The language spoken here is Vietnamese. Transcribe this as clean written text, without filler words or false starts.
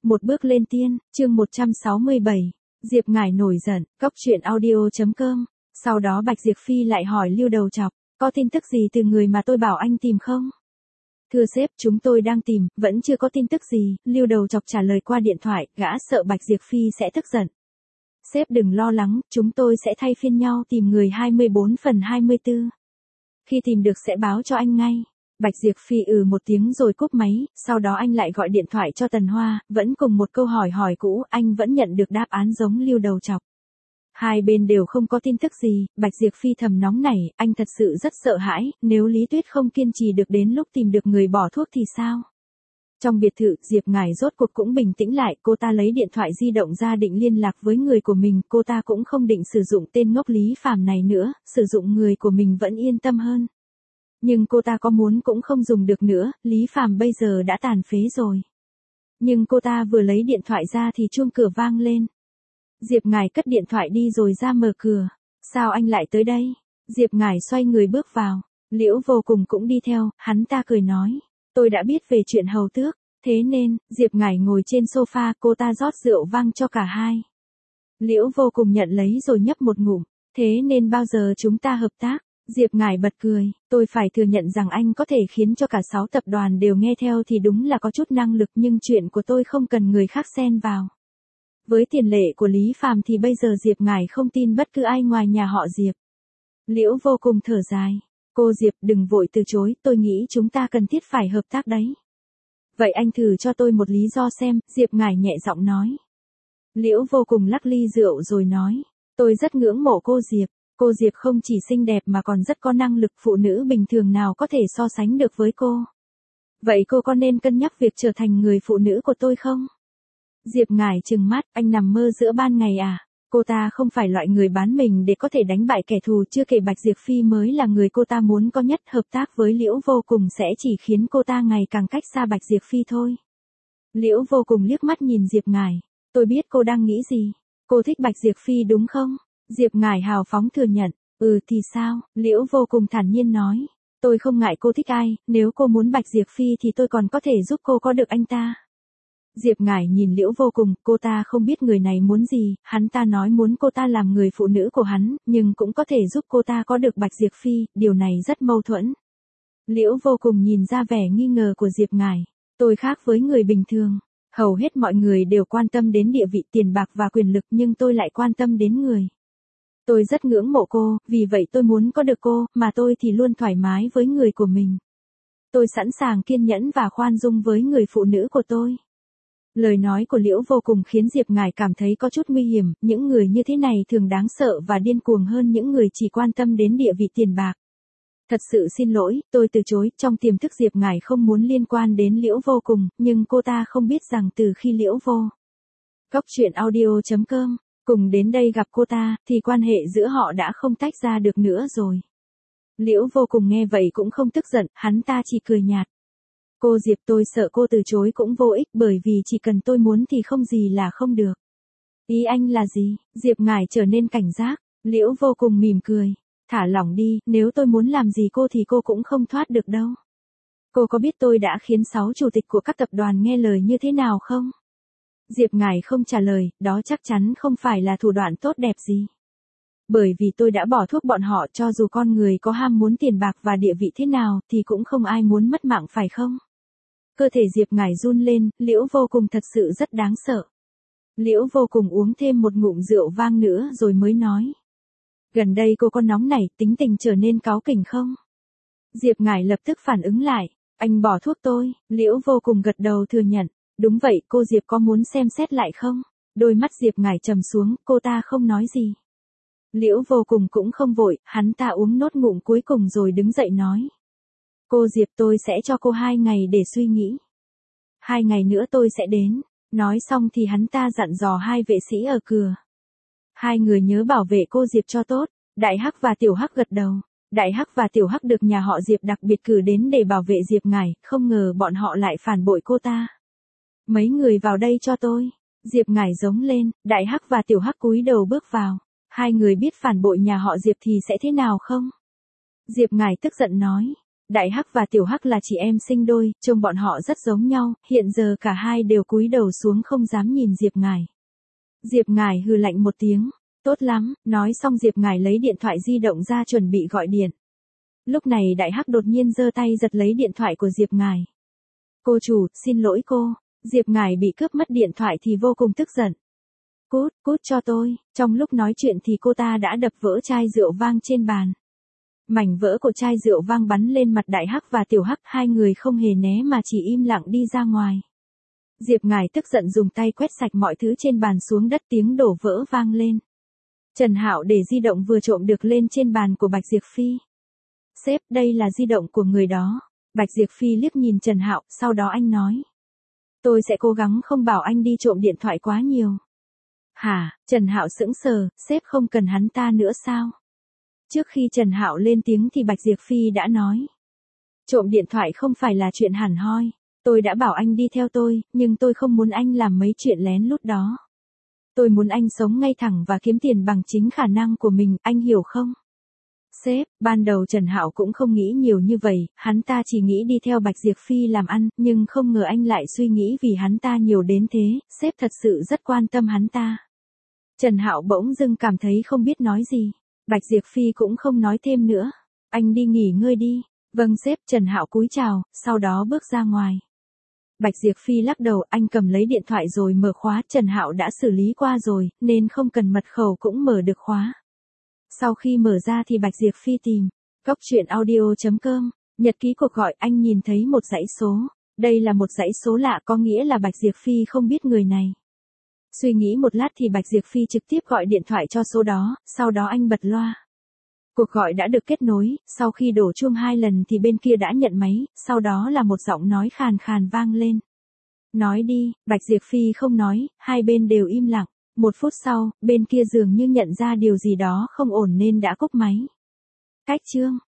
Một bước lên tiên, chương 167. Diệp Ngải nổi giận, Cóc truyện audio.com. Sau đó Bạch Diệp Phi lại hỏi Lưu Đầu Chọc, có tin tức gì từ người mà tôi bảo anh tìm không? Thưa sếp, chúng tôi đang tìm, vẫn chưa có tin tức gì, Lưu Đầu Chọc trả lời qua điện thoại, gã sợ Bạch Diệp Phi sẽ tức giận. Sếp đừng lo lắng, chúng tôi sẽ thay phiên nhau tìm người 24/24. Khi tìm được sẽ báo cho anh ngay. Bạch Diệp Phi một tiếng rồi cúp máy, sau đó anh lại gọi điện thoại cho Tần Hoa, vẫn cùng một câu hỏi cũ, anh vẫn nhận được đáp án giống Lưu Đầu Chọc. Hai bên đều không có tin tức gì, Bạch Diệp Phi thầm nóng nảy, anh thật sự rất sợ hãi, nếu Lý Tuyết không kiên trì được đến lúc tìm được người bỏ thuốc thì sao? Trong biệt thự, Diệp Ngải rốt cuộc cũng bình tĩnh lại, cô ta lấy điện thoại di động ra định liên lạc với người của mình, cô ta cũng không định sử dụng tên ngốc Lý Phàm này nữa, sử dụng người của mình vẫn yên tâm hơn. Nhưng cô ta có muốn cũng không dùng được nữa, Lý Phàm bây giờ đã tàn phế rồi. Nhưng cô ta vừa lấy điện thoại ra thì chuông cửa vang lên. Diệp Ngải cất điện thoại đi rồi ra mở cửa. Sao anh lại tới đây? Diệp Ngải xoay người bước vào. Liễu Vô Cùng cũng đi theo, hắn ta cười nói. Tôi đã biết về chuyện hầu tước, thế nên, Diệp Ngải ngồi trên sofa, cô ta rót rượu vang cho cả hai. Liễu Vô Cùng nhận lấy rồi nhấp một ngụm. Thế nên bao giờ chúng ta hợp tác? Diệp Ngải bật cười, tôi phải thừa nhận rằng anh có thể khiến cho cả 6 tập đoàn đều nghe theo thì đúng là có chút năng lực, nhưng chuyện của tôi không cần người khác xen vào. Với tiền lệ của Lý Phàm thì bây giờ Diệp Ngải không tin bất cứ ai ngoài nhà họ Diệp. Liễu Vô Cùng thở dài, cô Diệp đừng vội từ chối, tôi nghĩ chúng ta cần thiết phải hợp tác đấy. Vậy anh thử cho tôi một lý do xem, Diệp Ngải nhẹ giọng nói. Liễu Vô Cùng lắc ly rượu rồi nói, tôi rất ngưỡng mộ cô Diệp. Cô Diệp không chỉ xinh đẹp mà còn rất có năng lực, phụ nữ bình thường nào có thể so sánh được với cô. Vậy cô có nên cân nhắc việc trở thành người phụ nữ của tôi không? Diệp Ngải trừng mắt, anh nằm mơ giữa ban ngày à? Cô ta không phải loại người bán mình để có thể đánh bại kẻ thù, chưa kể Bạch Diệp Phi mới là người cô ta muốn có nhất, hợp tác với Liễu Vô Cùng sẽ chỉ khiến cô ta ngày càng cách xa Bạch Diệp Phi thôi. Liễu Vô Cùng liếc mắt nhìn Diệp Ngải, tôi biết cô đang nghĩ gì, cô thích Bạch Diệp Phi đúng không? Diệp Ngải hào phóng thừa nhận, thì sao, Liễu Vô Cùng thản nhiên nói, tôi không ngại cô thích ai, nếu cô muốn Bạch Diệp Phi thì tôi còn có thể giúp cô có được anh ta. Diệp Ngải nhìn Liễu Vô Cùng, cô ta không biết người này muốn gì, hắn ta nói muốn cô ta làm người phụ nữ của hắn, nhưng cũng có thể giúp cô ta có được Bạch Diệp Phi, điều này rất mâu thuẫn. Liễu Vô Cùng nhìn ra vẻ nghi ngờ của Diệp Ngải, tôi khác với người bình thường. Hầu hết mọi người đều quan tâm đến địa vị, tiền bạc và quyền lực, nhưng tôi lại quan tâm đến người. Tôi rất ngưỡng mộ cô, vì vậy tôi muốn có được cô, mà tôi thì luôn thoải mái với người của mình. Tôi sẵn sàng kiên nhẫn và khoan dung với người phụ nữ của tôi. Lời nói của Liễu Vô Cùng khiến Diệp Ngải cảm thấy có chút nguy hiểm, những người như thế này thường đáng sợ và điên cuồng hơn những người chỉ quan tâm đến địa vị tiền bạc. Thật sự xin lỗi, tôi từ chối, trong tiềm thức Diệp Ngải không muốn liên quan đến Liễu Vô Cùng, nhưng cô ta không biết rằng từ khi Liễu Vô Cóc truyện audio.com cùng đến đây gặp cô ta, thì quan hệ giữa họ đã không tách ra được nữa rồi. Liễu Vô Cùng nghe vậy cũng không tức giận, hắn ta chỉ cười nhạt. Cô Diệp, tôi sợ cô từ chối cũng vô ích, bởi vì chỉ cần tôi muốn thì không gì là không được. Ý anh là gì? Diệp Ngải trở nên cảnh giác, Liễu Vô Cùng mỉm cười. Thả lỏng đi, nếu tôi muốn làm gì cô thì cô cũng không thoát được đâu. Cô có biết tôi đã khiến 6 chủ tịch của các tập đoàn nghe lời như thế nào không? Diệp Ngải không trả lời, đó chắc chắn không phải là thủ đoạn tốt đẹp gì. Bởi vì tôi đã bỏ thuốc bọn họ, cho dù con người có ham muốn tiền bạc và địa vị thế nào thì cũng không ai muốn mất mạng phải không? Cơ thể Diệp Ngải run lên, Liễu Vô Cùng thật sự rất đáng sợ. Liễu Vô Cùng uống thêm một ngụm rượu vang nữa rồi mới nói. Gần đây cô có nóng nảy, tính tình trở nên cáu kỉnh không? Diệp Ngải lập tức phản ứng lại, anh bỏ thuốc tôi, Liễu Vô Cùng gật đầu thừa nhận. Đúng vậy, cô Diệp có muốn xem xét lại không? Đôi mắt Diệp Ngải trầm xuống, cô ta không nói gì. Liễu Vô Cùng cũng không vội, hắn ta uống nốt ngụm cuối cùng rồi đứng dậy nói. Cô Diệp, tôi sẽ cho cô 2 ngày để suy nghĩ. 2 ngày nữa tôi sẽ đến. Nói xong thì hắn ta dặn dò 2 vệ sĩ ở cửa. 2 người nhớ bảo vệ cô Diệp cho tốt. Đại Hắc và Tiểu Hắc gật đầu. Đại Hắc và Tiểu Hắc được nhà họ Diệp đặc biệt cử đến để bảo vệ Diệp Ngải, không ngờ bọn họ lại phản bội cô ta. Mấy người vào đây cho tôi. Diệp Ngải giống lên, Đại Hắc và Tiểu Hắc cúi đầu bước vào. 2 người biết phản bội nhà họ Diệp thì sẽ thế nào không? Diệp Ngải tức giận nói. Đại Hắc và Tiểu Hắc là chị em sinh đôi, trông bọn họ rất giống nhau, hiện giờ cả hai đều cúi đầu xuống không dám nhìn Diệp Ngải. Diệp Ngải hừ lạnh một tiếng, tốt lắm, nói xong Diệp Ngải lấy điện thoại di động ra chuẩn bị gọi điện. Lúc này Đại Hắc đột nhiên giơ tay giật lấy điện thoại của Diệp Ngải. Cô chủ, xin lỗi cô. Diệp Ngải bị cướp mất điện thoại thì vô cùng tức giận. Cút, cút cho tôi. Trong lúc nói chuyện thì cô ta đã đập vỡ chai rượu vang trên bàn. Mảnh vỡ của chai rượu vang bắn lên mặt Đại Hắc và Tiểu Hắc, hai người không hề né mà chỉ im lặng đi ra ngoài. Diệp Ngải tức giận dùng tay quét sạch mọi thứ trên bàn xuống đất, tiếng đổ vỡ vang lên. Trần Hạo để di động vừa trộm được lên trên bàn của Bạch Diệp Phi. Sếp, đây là di động của người đó. Bạch Diệp Phi liếc nhìn Trần Hạo, sau đó anh nói. Tôi sẽ cố gắng không bảo anh đi trộm điện thoại quá nhiều. Hả? Trần Hạo sững sờ, sếp không cần hắn ta nữa sao? Trước khi Trần Hạo lên tiếng thì Bạch Diệp Phi đã nói. Trộm điện thoại không phải là chuyện hẳn hoi. Tôi đã bảo anh đi theo tôi, nhưng tôi không muốn anh làm mấy chuyện lén lút đó. Tôi muốn anh sống ngay thẳng và kiếm tiền bằng chính khả năng của mình, anh hiểu không? Sếp, ban đầu Trần Hạo cũng không nghĩ nhiều như vậy, hắn ta chỉ nghĩ đi theo Bạch Diệp Phi làm ăn, nhưng không ngờ anh lại suy nghĩ vì hắn ta nhiều đến thế, sếp thật sự rất quan tâm hắn ta. Trần Hạo bỗng dưng cảm thấy không biết nói gì. Bạch Diệp Phi cũng không nói thêm nữa. Anh đi nghỉ ngơi đi. Vâng sếp. Trần Hạo cúi chào, sau đó bước ra ngoài. Bạch Diệp Phi lắc đầu, anh cầm lấy điện thoại rồi mở khóa, Trần Hạo đã xử lý qua rồi, nên không cần mật khẩu cũng mở được khóa. Sau khi mở ra thì Bạch Diệp Phi tìm, goctruyện.audio.com, nhật ký cuộc gọi, anh nhìn thấy một dãy số. Đây là một dãy số lạ, có nghĩa là Bạch Diệp Phi không biết người này. Suy nghĩ một lát thì Bạch Diệp Phi trực tiếp gọi điện thoại cho số đó, sau đó anh bật loa. Cuộc gọi đã được kết nối, sau khi đổ chuông 2 lần thì bên kia đã nhận máy, sau đó là một giọng nói khàn khàn vang lên. Nói đi. Bạch Diệp Phi không nói, hai bên đều im lặng. 1 phút sau, bên kia dường như nhận ra điều gì đó không ổn nên đã cúp máy. Cách chương.